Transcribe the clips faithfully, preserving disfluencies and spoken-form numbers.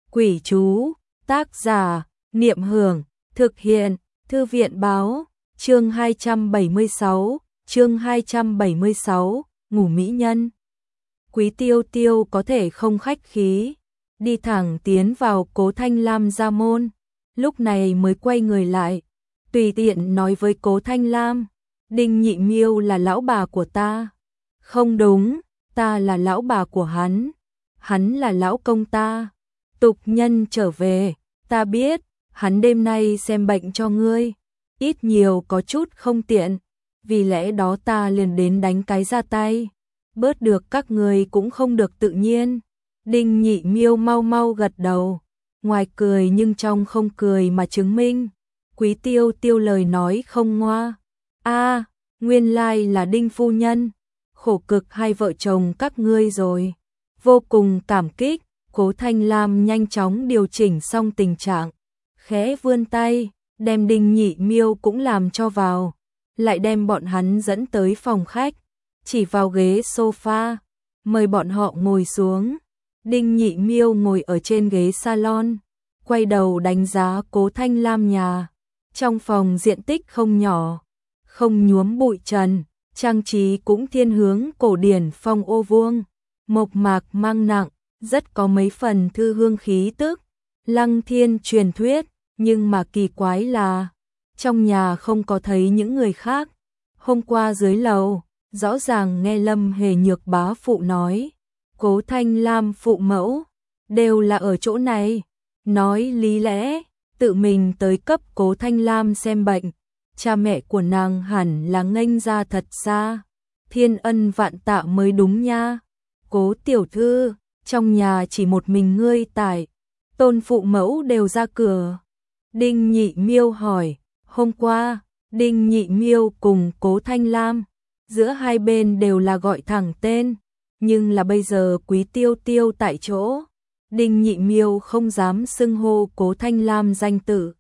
Quỷ chú, tác giả, Niệm Hưởng, thực hiện, Thư viện báo, chương hai trăm bảy mươi sáu, chương hai trăm bảy mươi sáu, ngủ mỹ nhân. Quý Tiêu Tiêu có thể không khách khí, đi thẳng tiến vào Cố Thanh Lam gia môn, lúc này mới quay người lại, tùy tiện nói với Cố Thanh Lam, Đinh Nhị Miêu là lão bà của ta. Không đúng, ta là lão bà của hắn, hắn là lão công ta. Tục nhân trở về, ta biết, hắn đêm nay xem bệnh cho ngươi, ít nhiều có chút không tiện, vì lẽ đó ta liền đến đánh cái ra tay, bớt được các người cũng không được tự nhiên. Đinh Nhị Miêu mau mau gật đầu, ngoài cười nhưng trong không cười mà chứng minh. Quý Tiêu Tiêu lời nói không ngoa. A, nguyên lai là Đinh phu nhân, khổ cực hai vợ chồng các ngươi rồi. Vô cùng cảm kích, Cố Thanh Lam nhanh chóng điều chỉnh xong tình trạng, khẽ vươn tay, đem Đinh Nhị Miêu cũng làm cho vào, lại đem bọn hắn dẫn tới phòng khách, chỉ vào ghế sofa, mời bọn họ ngồi xuống. Đinh Nhị Miêu ngồi ở trên ghế salon, quay đầu đánh giá Cố Thanh Lam nhà. Trong phòng diện tích không nhỏ, không nhuốm bụi trần, trang trí cũng thiên hướng cổ điển phong ô vuông, mộc mạc mang nặng, rất có mấy phần thư hương khí tức, lăng thiên truyền thuyết, nhưng mà kỳ quái là, trong nhà không có thấy những người khác. Hôm qua dưới lầu, rõ ràng nghe Lâm Hề Nhược bá phụ nói, Cố Thanh Lam phụ mẫu, đều là ở chỗ này, nói lý lẽ, tự mình tới cấp Cố Thanh Lam xem bệnh, cha mẹ của nàng hẳn là nghênh ra thật xa, thiên ân vạn tạ mới đúng nha. Cố tiểu thư, trong nhà chỉ một mình ngươi tại, tôn phụ mẫu đều ra cửa. Đinh Nhị Miêu hỏi, hôm qua, Đinh Nhị Miêu cùng Cố Thanh Lam, giữa hai bên đều là gọi thẳng tên, nhưng là bây giờ Quý Tiêu Tiêu tại chỗ, Đinh Nhị Miêu không dám xưng hô Cố Thanh Lam danh tự.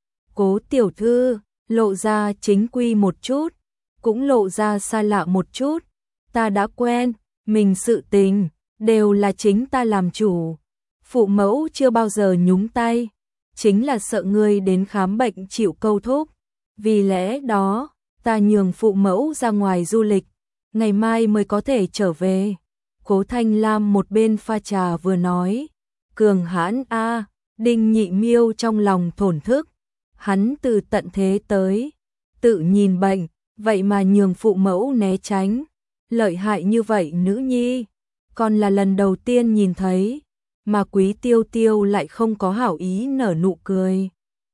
Cố tiểu thư, lộ ra chính quy một chút, cũng lộ ra xa lạ một chút, ta đã quen, mình sự tình, đều là chính ta làm chủ, phụ mẫu chưa bao giờ nhúng tay, chính là sợ ngươi đến khám bệnh chịu câu thúc, vì lẽ đó, ta nhường phụ mẫu ra ngoài du lịch, ngày mai mới có thể trở về. Cố Thanh Lam một bên pha trà vừa nói, cường hãn a. Đinh Nhị Miêu trong lòng thổn thức, hắn từ tận thế tới, tự nhìn bệnh, vậy mà nhường phụ mẫu né tránh, lợi hại như vậy nữ nhi, còn là lần đầu tiên nhìn thấy, mà Quý Tiêu Tiêu lại không có hảo ý nở nụ cười.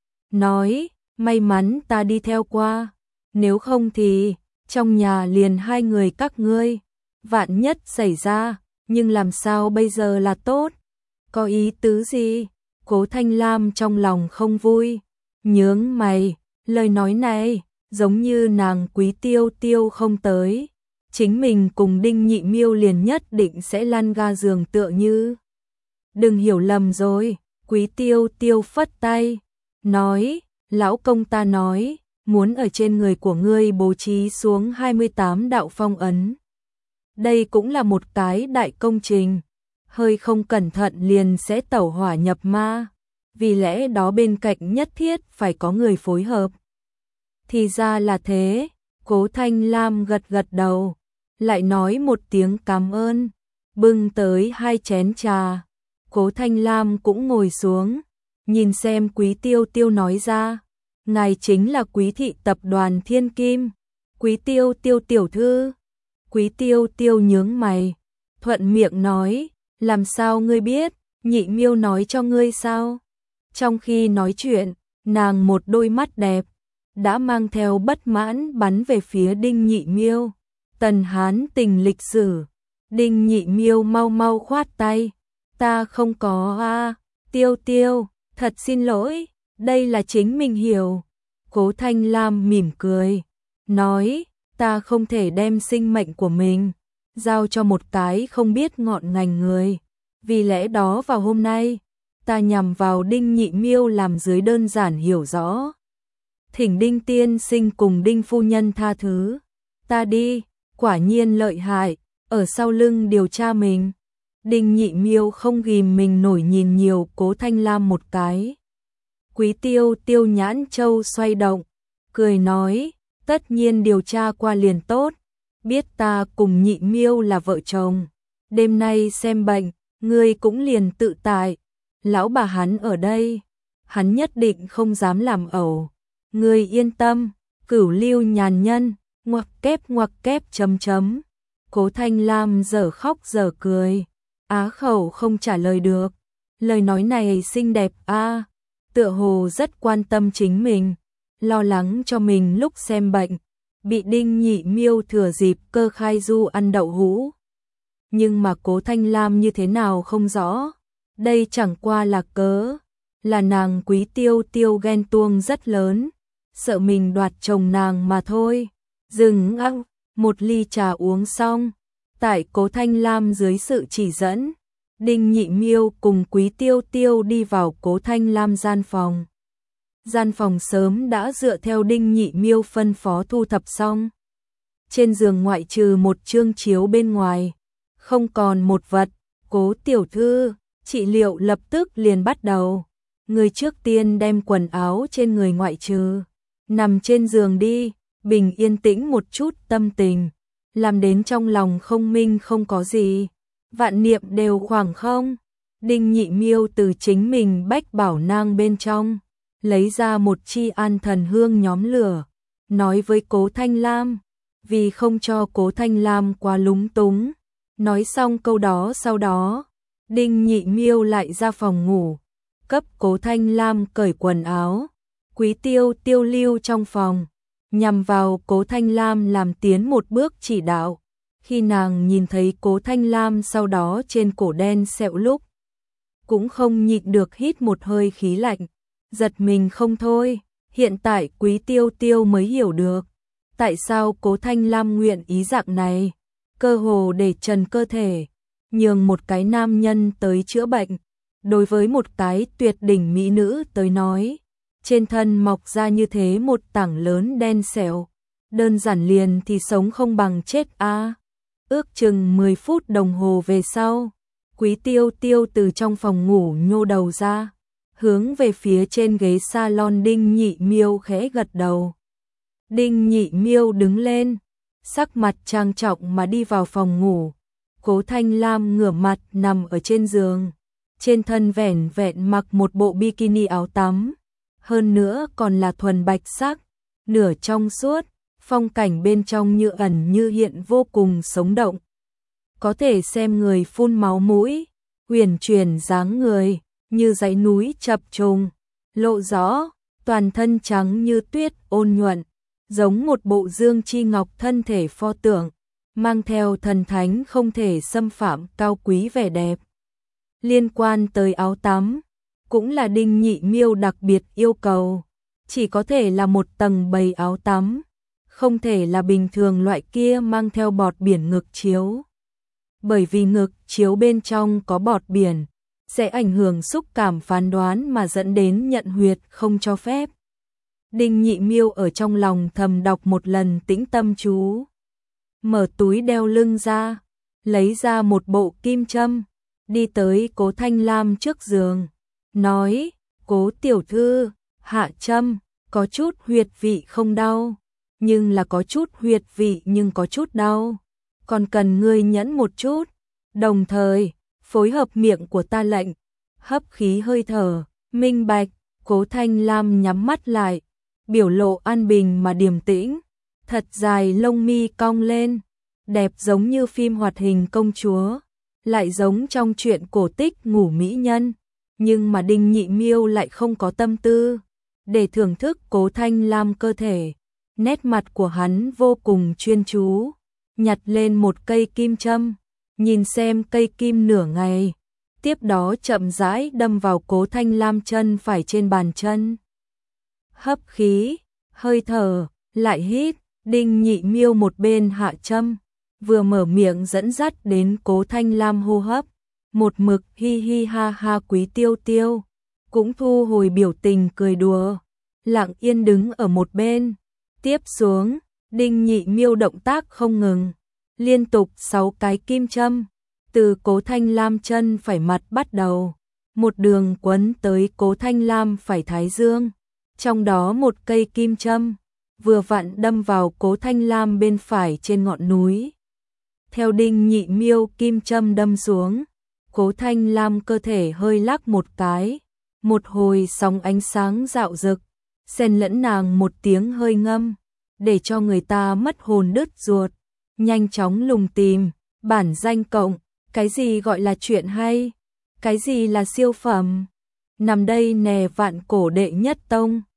Nói, may mắn ta đi theo qua, nếu không thì, trong nhà liền hai người các ngươi, vạn nhất xảy ra, nhưng làm sao bây giờ là tốt, có ý tứ gì? Cố Thanh Lam trong lòng không vui, nhướng mày, lời nói này, giống như nàng Quý Tiêu Tiêu không tới, chính mình cùng Đinh Nhị Miêu liền nhất định sẽ lăn ga giường tựa như. Đừng hiểu lầm rồi, Quý Tiêu Tiêu phất tay, nói, lão công ta nói, muốn ở trên người của ngươi bố trí xuống hai mươi tám đạo phong ấn. Đây cũng là một cái đại công trình, hơi không cẩn thận liền sẽ tẩu hỏa nhập ma, vì lẽ đó bên cạnh nhất thiết phải có người phối hợp. Thì ra là thế, Cố Thanh Lam gật gật đầu, lại nói một tiếng cảm ơn, bưng tới hai chén trà. Cố Thanh Lam cũng ngồi xuống, nhìn xem Quý Tiêu Tiêu nói ra, ngài chính là Quý thị tập đoàn Thiên Kim, Quý Tiêu Tiêu tiểu thư. Quý Tiêu Tiêu nhướng mày, thuận miệng nói, làm sao ngươi biết, Nhị Miêu nói cho ngươi sao? Trong khi nói chuyện, nàng một đôi mắt đẹp, đã mang theo bất mãn bắn về phía Đinh Nhị Miêu. Tần Hán tình lịch sử, Đinh Nhị Miêu mau mau khoát tay, ta không có a, à, Tiêu Tiêu, thật xin lỗi, đây là chính mình hiểu. Cố Thanh Lam mỉm cười, nói, ta không thể đem sinh mệnh của mình giao cho một cái không biết ngọn ngành người, vì lẽ đó vào hôm nay, ta nhằm vào Đinh Nhị Miêu làm dưới đơn giản hiểu rõ. Thỉnh Đinh tiên sinh cùng Đinh phu nhân tha thứ, ta đi, quả nhiên lợi hại, ở sau lưng điều tra mình. Đinh Nhị Miêu không ghìm mình nổi nhìn nhiều Cố Thanh Lam một cái. Quý Tiêu Tiêu nhãn châu xoay động, cười nói, tất nhiên điều tra qua liền tốt, biết ta cùng Nhị Miêu là vợ chồng, đêm nay xem bệnh, ngươi cũng liền tự tại, lão bà hắn ở đây, hắn nhất định không dám làm ẩu, ngươi yên tâm, Cửu Lưu nhàn nhân, ngoặc kép ngoặc kép chấm chấm. Cố Thanh Lam dở khóc dở cười, á khẩu không trả lời được, lời nói này xinh đẹp a, tựa hồ rất quan tâm chính mình, lo lắng cho mình lúc xem bệnh, bị Đinh Nhị Miêu thừa dịp cơ khai du ăn đậu hũ. Nhưng mà Cố Thanh Lam như thế nào không rõ, đây chẳng qua là cớ, là nàng Quý Tiêu Tiêu ghen tuông rất lớn, sợ mình đoạt chồng nàng mà thôi. Dừng ăn, một ly trà uống xong, tại Cố Thanh Lam dưới sự chỉ dẫn, Đinh Nhị Miêu cùng Quý Tiêu Tiêu đi vào Cố Thanh Lam gian phòng. Gian phòng sớm đã dựa theo Đinh Nhị Miêu phân phó thu thập xong. Trên giường ngoại trừ một chương chiếu bên ngoài, không còn một vật. Cố tiểu thư, trị liệu lập tức liền bắt đầu. Người trước tiên đem quần áo trên người ngoại trừ, nằm trên giường đi, bình yên tĩnh một chút tâm tình, làm đến trong lòng không minh không có gì, vạn niệm đều khoảng không. Đinh Nhị Miêu từ chính mình bách bảo nang bên trong lấy ra một chi an thần hương nhóm lửa, nói với Cố Thanh Lam, vì không cho Cố Thanh Lam quá lúng túng. Nói xong câu đó sau đó, Đinh Nhị Miêu lại ra phòng ngủ, cấp Cố Thanh Lam cởi quần áo. Quý Tiêu Tiêu lưu trong phòng, nhằm vào Cố Thanh Lam làm tiến một bước chỉ đạo. Khi nàng nhìn thấy Cố Thanh Lam sau đó trên cổ đen sẹo lúc, cũng không nhịn được hít một hơi khí lạnh, giật mình không thôi. Hiện tại Quý Tiêu Tiêu mới hiểu được, tại sao Cố Thanh Lam nguyện ý dạng này, cơ hồ để trần cơ thể, nhường một cái nam nhân tới chữa bệnh. Đối với một cái tuyệt đỉnh mỹ nữ tới nói, trên thân mọc ra như thế một tảng lớn đen sẹo, đơn giản liền thì sống không bằng chết a. À. Ước chừng mười phút đồng hồ về sau, Quý Tiêu Tiêu từ trong phòng ngủ nhô đầu ra, hướng về phía trên ghế salon Đinh Nhị Miêu khẽ gật đầu. Đinh Nhị Miêu đứng lên, sắc mặt trang trọng mà đi vào phòng ngủ. Cố Thanh Lam ngửa mặt nằm ở trên giường, trên thân vẻn vẹn mặc một bộ bikini áo tắm, hơn nữa còn là thuần bạch sắc, nửa trong suốt, phong cảnh bên trong như ẩn như hiện vô cùng sống động. Có thể xem người phun máu mũi, huyền chuyển dáng người, như dãy núi chập trùng, lộ rõ, toàn thân trắng như tuyết ôn nhuận, giống một bộ dương chi ngọc thân thể pho tượng, mang theo thần thánh không thể xâm phạm cao quý vẻ đẹp. Liên quan tới áo tắm, cũng là Đinh Nhị Miêu đặc biệt yêu cầu, chỉ có thể là một tầng bầy áo tắm, không thể là bình thường loại kia mang theo bọt biển ngực chiếu. Bởi vì ngực chiếu bên trong có bọt biển, sẽ ảnh hưởng xúc cảm phán đoán mà dẫn đến nhận huyệt không cho phép. Đinh Nhị Miêu ở trong lòng thầm đọc một lần tĩnh tâm chú, mở túi đeo lưng ra, lấy ra một bộ kim châm, đi tới Cố Thanh Lam trước giường, nói, Cố tiểu thư, hạ châm, có chút huyệt vị không đau, nhưng là có chút huyệt vị nhưng có chút đau, còn cần ngươi nhẫn một chút, đồng thời, phối hợp miệng của ta lệnh, hấp khí hơi thở, minh bạch. Cố Thanh Lam nhắm mắt lại, biểu lộ an bình mà điềm tĩnh, thật dài lông mi cong lên, đẹp giống như phim hoạt hình công chúa, lại giống trong truyện cổ tích ngủ mỹ nhân, nhưng mà Đinh Nhị Miêu lại không có tâm tư để thưởng thức Cố Thanh Lam cơ thể. Nét mặt của hắn vô cùng chuyên chú, nhặt lên một cây kim châm, nhìn xem cây kim nửa ngày, tiếp đó chậm rãi đâm vào Cố Thanh Lam chân phải trên bàn chân. Hấp khí, hơi thở, lại hít. Đinh Nhị Miêu một bên hạ châm, vừa mở miệng dẫn dắt đến Cố Thanh Lam hô hấp, một mực hi hi ha ha. Quý Tiêu Tiêu cũng thu hồi biểu tình cười đùa, lặng yên đứng ở một bên. Tiếp xuống, Đinh Nhị Miêu động tác không ngừng, liên tục sáu cái kim châm, từ Cố Thanh Lam chân phải mặt bắt đầu, một đường quấn tới Cố Thanh Lam phải thái dương, trong đó một cây kim châm vừa vặn đâm vào Cố Thanh Lam bên phải trên ngọn núi. Theo Đinh Nhị Miêu kim châm đâm xuống, Cố Thanh Lam cơ thể hơi lắc một cái, một hồi sóng ánh sáng rạo rực, xen lẫn nàng một tiếng hơi ngâm, để cho người ta mất hồn đứt ruột. Nhanh chóng lùng tìm, bản danh cộng, cái gì gọi là chuyện hay, cái gì là siêu phẩm. Nằm đây nè vạn cổ đệ nhất tông.